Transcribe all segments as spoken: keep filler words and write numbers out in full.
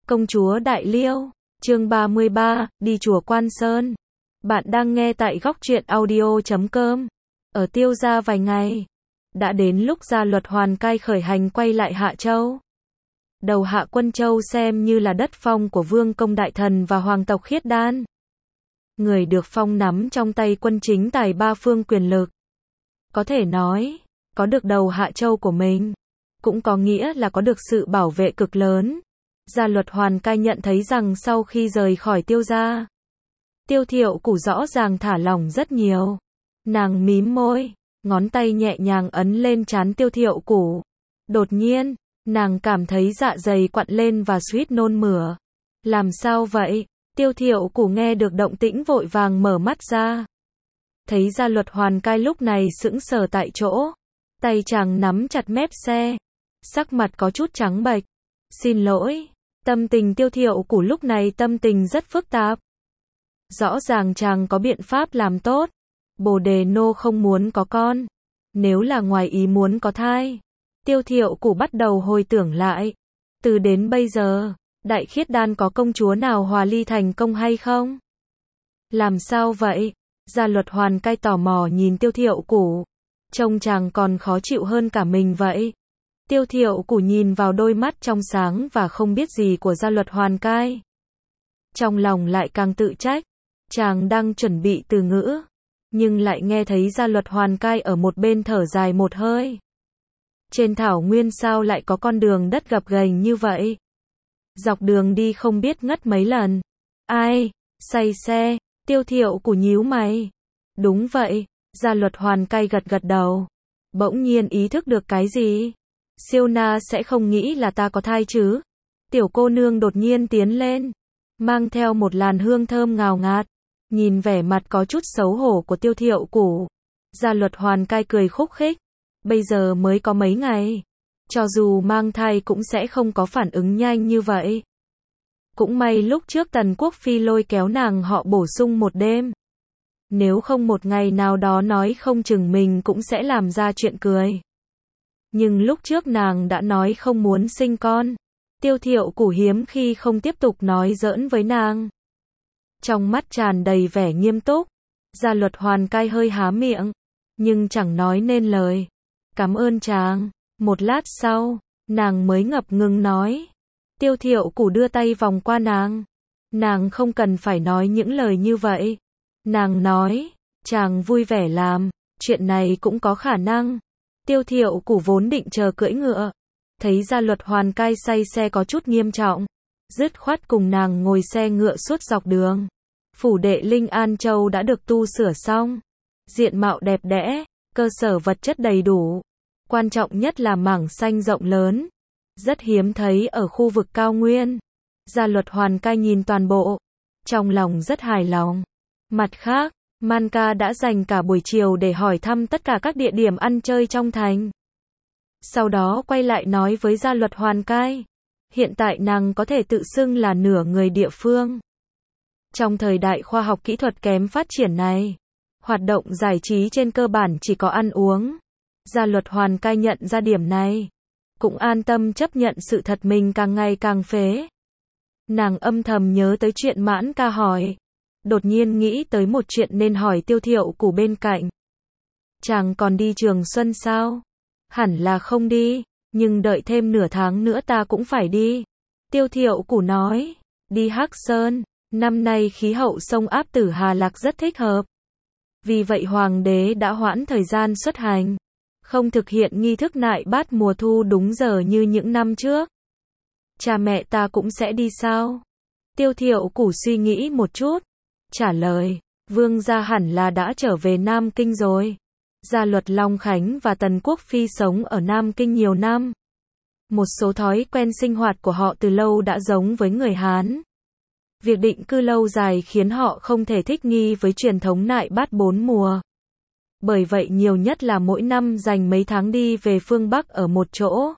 Công chúa Đại Liêu, chương ba mươi ba, đi chùa Quan Sơn. Bạn đang nghe tại góc truyện audio chấm com. Ở Tiêu gia vài ngày, đã đến lúc gia luật Hoàn Cai khởi hành quay lại Hạ Châu. Đầu Hạ Quân Châu xem như là đất phong của Vương công đại thần và hoàng tộc Khiết Đan. Người được phong nắm trong tay quân chính tài ba phương quyền lực. Có thể nói, có được đầu Hạ Châu của mình, cũng có nghĩa là có được sự bảo vệ cực lớn. Gia luật Hoàn Cai nhận thấy rằng sau khi rời khỏi Tiêu gia, Tiêu Thiệu Củ rõ ràng thả lỏng rất nhiều. Nàng mím môi, ngón tay nhẹ nhàng ấn lên trán Tiêu Thiệu Củ. Đột nhiên, nàng cảm thấy dạ dày quặn lên và suýt nôn mửa. Làm sao vậy? Tiêu Thiệu Củ nghe được động tĩnh vội vàng mở mắt ra. Thấy Gia luật Hoàn Cai lúc này sững sờ tại chỗ. Tay chàng nắm chặt mép xe. Sắc mặt có chút trắng bệch. Xin lỗi. Tâm tình Tiêu Thiệu Củ lúc này tâm tình rất phức tạp. Rõ ràng chàng có biện pháp làm tốt. Bồ Đề Nô không muốn có con. Nếu là ngoài ý muốn có thai. Tiêu Thiệu Củ bắt đầu hồi tưởng lại. Từ đến bây giờ, Đại Khiết Đan có công chúa nào hòa ly thành công hay không? Làm sao vậy? Gia luật Hoàn Cai tò mò nhìn Tiêu Thiệu Củ. Trông chàng còn khó chịu hơn cả mình vậy. Tiêu Thiệu Củ nhìn vào đôi mắt trong sáng và không biết gì của Gia luật Hoàn Cai. Trong lòng lại càng tự trách. Chàng đang chuẩn bị từ ngữ, nhưng lại nghe thấy Gia luật Hoàn Cai ở một bên thở dài một hơi. Trên thảo nguyên sao lại có con đường đất gập ghềnh như vậy? Dọc đường đi không biết ngất mấy lần. Ai? Say xe? Tiêu Thiệu Củ nhíu mày. Đúng vậy. Gia luật Hoàn Cai gật gật đầu. Bỗng nhiên ý thức được cái gì? Siêu Na sẽ không nghĩ là ta có thai chứ? Tiểu cô nương đột nhiên tiến lên, mang theo một làn hương thơm ngào ngạt. Nhìn vẻ mặt có chút xấu hổ của Tiêu Thiệu Củ, Gia luật Hoàn Cai cười khúc khích. Bây giờ mới có mấy ngày, cho dù mang thai cũng sẽ không có phản ứng nhanh như vậy. Cũng may lúc trước Tần Quốc Phi lôi kéo nàng họ bổ sung một đêm. Nếu không một ngày nào đó nói không chừng mình cũng sẽ làm ra chuyện cười. Nhưng lúc trước nàng đã nói không muốn sinh con. Tiêu Thiệu Củ hiếm khi không tiếp tục nói giỡn với nàng. Trong mắt tràn đầy vẻ nghiêm túc. Gia luật Hoàn Cai hơi há miệng, nhưng chẳng nói nên lời. Cảm ơn chàng. Một lát sau, nàng mới ngập ngừng nói. Tiêu Thiệu Củ đưa tay vòng qua nàng. Nàng không cần phải nói những lời như vậy. Nàng nói, chàng vui vẻ làm, chuyện này cũng có khả năng. Tiêu Thiệu Củ vốn định chờ cưỡi ngựa. Thấy Gia luật Hoàn Cai say xe có chút nghiêm trọng. Dứt khoát cùng nàng ngồi xe ngựa suốt dọc đường. Phủ đệ Linh An Châu đã được tu sửa xong. Diện mạo đẹp đẽ, cơ sở vật chất đầy đủ. Quan trọng nhất là mảng xanh rộng lớn. Rất hiếm thấy ở khu vực cao nguyên. Gia luật Hoàn Cai nhìn toàn bộ. Trong lòng rất hài lòng. Mặt khác, Man Ca đã dành cả buổi chiều để hỏi thăm tất cả các địa điểm ăn chơi trong thành. Sau đó quay lại nói với Gia luật Hoàn Cai. Hiện tại nàng có thể tự xưng là nửa người địa phương. Trong thời đại khoa học kỹ thuật kém phát triển này, hoạt động giải trí trên cơ bản chỉ có ăn uống. Gia luật Hoàn Cai nhận ra điểm này, cũng an tâm chấp nhận sự thật mình càng ngày càng phế. Nàng âm thầm nhớ tới chuyện Mãn Ca hỏi. Đột nhiên nghĩ tới một chuyện nên hỏi Tiêu Thiệu Củ bên cạnh. Chàng còn đi Trường Xuân sao? Hẳn là không đi, nhưng đợi thêm nửa tháng nữa ta cũng phải đi. Tiêu Thiệu Củ nói, đi Hắc Sơn, năm nay khí hậu sông Áp Tử Hà Lạc rất thích hợp. Vì vậy hoàng đế đã hoãn thời gian xuất hành, không thực hiện nghi thức nại bát mùa thu đúng giờ như những năm trước. Cha mẹ ta cũng sẽ đi sao? Tiêu Thiệu Củ suy nghĩ một chút, trả lời, vương gia hẳn là đã trở về Nam Kinh rồi. Gia luật Long Khánh và Tần Quốc Phi sống ở Nam Kinh nhiều năm. Một số thói quen sinh hoạt của họ từ lâu đã giống với người Hán. Việc định cư lâu dài khiến họ không thể thích nghi với truyền thống nại bát bốn mùa. Bởi vậy nhiều nhất là mỗi năm dành mấy tháng đi về phương Bắc ở một chỗ.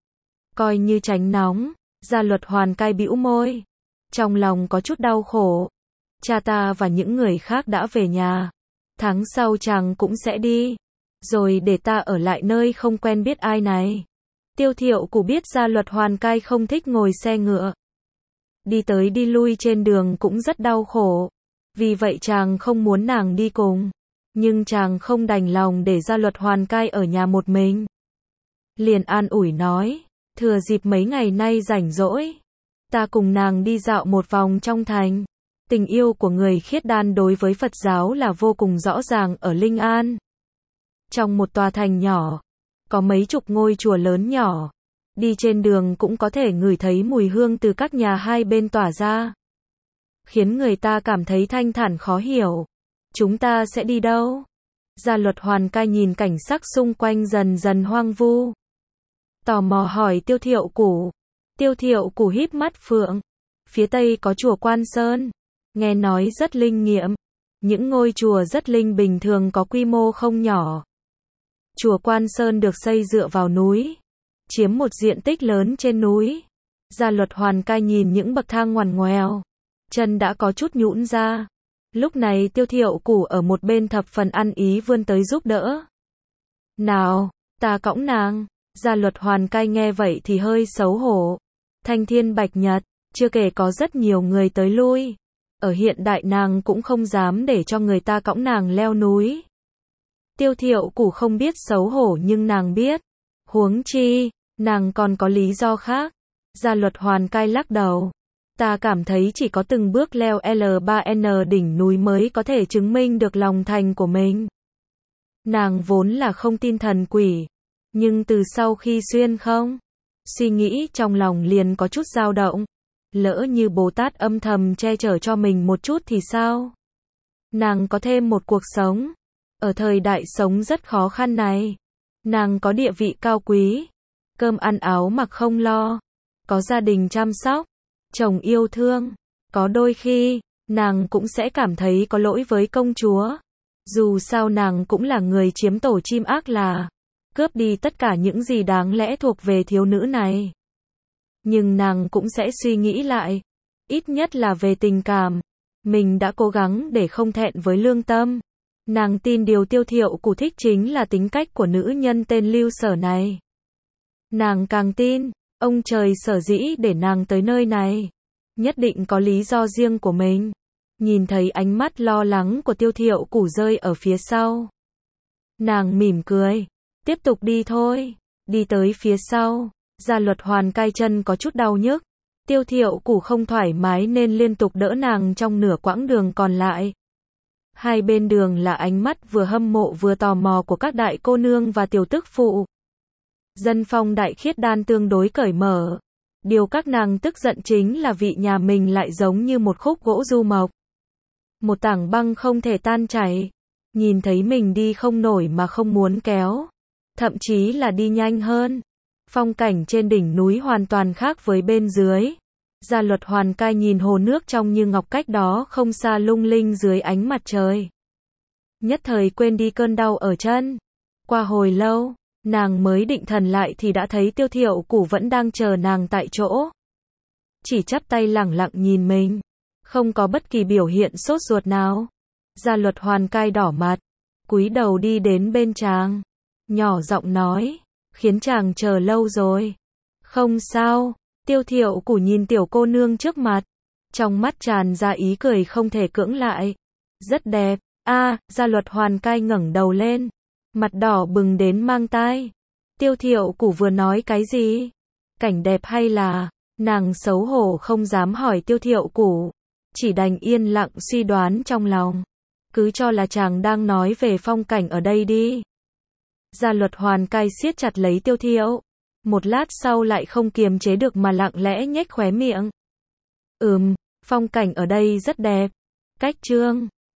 Coi như tránh nóng. Gia luật Hoàn Cai bĩu môi. Trong lòng có chút đau khổ. Cha ta và những người khác đã về nhà. Tháng sau chàng cũng sẽ đi. Rồi để ta ở lại nơi không quen biết ai này. Tiêu Thiệu Củ biết Gia luật Hoàn Cai không thích ngồi xe ngựa. đi tới đi lui trên đường cũng rất đau khổ. Vì vậy chàng không muốn nàng đi cùng. Nhưng chàng không đành lòng để Gia Luật Hoàn Cai ở nhà một mình. Liền an ủi nói, thừa dịp mấy ngày nay rảnh rỗi, ta cùng nàng đi dạo một vòng trong thành. Tình yêu của người khiết đan đối với Phật giáo là vô cùng rõ ràng ở Linh An. Trong một tòa thành nhỏ, có mấy chục ngôi chùa lớn nhỏ. Đi trên đường cũng có thể ngửi thấy mùi hương từ các nhà hai bên tỏa ra. Khiến người ta cảm thấy thanh thản khó hiểu. Chúng ta sẽ đi đâu? Gia Luật Hoàn Cai nhìn cảnh sắc xung quanh dần dần hoang vu. Tò mò hỏi Tiêu Thiệu Củ. Tiêu Thiệu Củ híp mắt phượng. Phía tây có chùa Quan Sơn. Nghe nói rất linh nghiệm. Những ngôi chùa rất linh bình thường có quy mô không nhỏ. Chùa Quan Sơn được xây dựa vào núi. Chiếm một diện tích lớn trên núi. Gia Luật Hoàn Cai nhìn những bậc thang ngoằn ngoèo. Chân đã có chút nhũn ra. Lúc này Tiêu Thiệu Củ ở một bên thập phần ăn ý vươn tới giúp đỡ. Nào, ta cõng nàng. Gia Luật Hoàn Cai nghe vậy thì hơi xấu hổ. Thanh thiên bạch nhật, chưa kể có rất nhiều người tới lui. Ở hiện đại nàng cũng không dám để cho người ta cõng nàng leo núi. Tiêu Thiệu Củ không biết xấu hổ nhưng nàng biết. Huống chi, nàng còn có lý do khác. Gia Luật Hoàn Cai lắc đầu. Ta cảm thấy chỉ có từng bước leo L ba N đỉnh núi mới có thể chứng minh được lòng thành của mình. Nàng vốn là không tin thần quỷ. Nhưng từ sau khi xuyên không, suy nghĩ trong lòng liền có chút dao động. Lỡ như Bồ Tát âm thầm che chở cho mình một chút thì sao? Nàng có thêm một cuộc sống. Ở thời đại sống rất khó khăn này. Nàng có địa vị cao quý. Cơm ăn áo mặc không lo. Có gia đình chăm sóc. Chồng yêu thương. Có đôi khi, nàng cũng sẽ cảm thấy có lỗi với công chúa. Dù sao nàng cũng là người chiếm tổ chim ác là cướp đi tất cả những gì đáng lẽ thuộc về thiếu nữ này. Nhưng nàng cũng sẽ suy nghĩ lại. Ít nhất là về tình cảm. Mình đã cố gắng để không thẹn với lương tâm. Nàng tin điều Tiêu Thiệu Củ thích chính là tính cách của nữ nhân tên Lưu Sở này. Nàng càng tin, ông trời sở dĩ để nàng tới nơi này. Nhất định có lý do riêng của mình. Nhìn thấy ánh mắt lo lắng của Tiêu Thiệu Củ rơi ở phía sau. Nàng mỉm cười. Tiếp tục đi thôi. Đi tới phía sau. Gia Luật Hoàn Cai chân có chút đau nhức. Tiêu Thiệu Củ không thoải mái nên liên tục đỡ nàng trong nửa quãng đường còn lại. Hai bên đường là ánh mắt vừa hâm mộ vừa tò mò của các đại cô nương và tiểu tức phụ. Dân phong đại khiết đan tương đối cởi mở. Điều các nàng tức giận chính là vị nhà mình lại giống như một khúc gỗ du mộc. Một tảng băng không thể tan chảy. Nhìn thấy mình đi không nổi mà không muốn kéo. Thậm chí là đi nhanh hơn. Phong cảnh trên đỉnh núi hoàn toàn khác với bên dưới. Gia Luật Hoàn Cai nhìn hồ nước trong như ngọc cách đó không xa lung linh dưới ánh mặt trời. Nhất thời quên đi cơn đau ở chân. Qua hồi lâu, nàng mới định thần lại thì đã thấy Tiêu Thiệu Củ vẫn đang chờ nàng tại chỗ. Chỉ chắp tay lẳng lặng nhìn mình. Không có bất kỳ biểu hiện sốt ruột nào. Gia Luật Hoàn Cai đỏ mặt. Cúi đầu đi đến bên chàng. Nhỏ giọng nói. Khiến chàng chờ lâu rồi. Không sao. Tiêu Thiệu Củ nhìn tiểu cô nương trước mặt. Trong mắt tràn ra ý cười không thể cưỡng lại. Rất đẹp. A, à, Gia Luật Hoàn Cai ngẩng đầu lên. Mặt đỏ bừng đến mang tai. Tiêu Thiệu Củ vừa nói cái gì? Cảnh đẹp hay là? Nàng xấu hổ không dám hỏi Tiêu Thiệu Củ. Chỉ đành yên lặng suy đoán trong lòng. Cứ cho là chàng đang nói về phong cảnh ở đây đi. Gia Luật Hoàn Cai siết chặt lấy Tiêu Thiệu. Một lát sau lại không kiềm chế được mà lặng lẽ nhếch khóe miệng. Ừm, phong cảnh ở đây rất đẹp. Cách trương.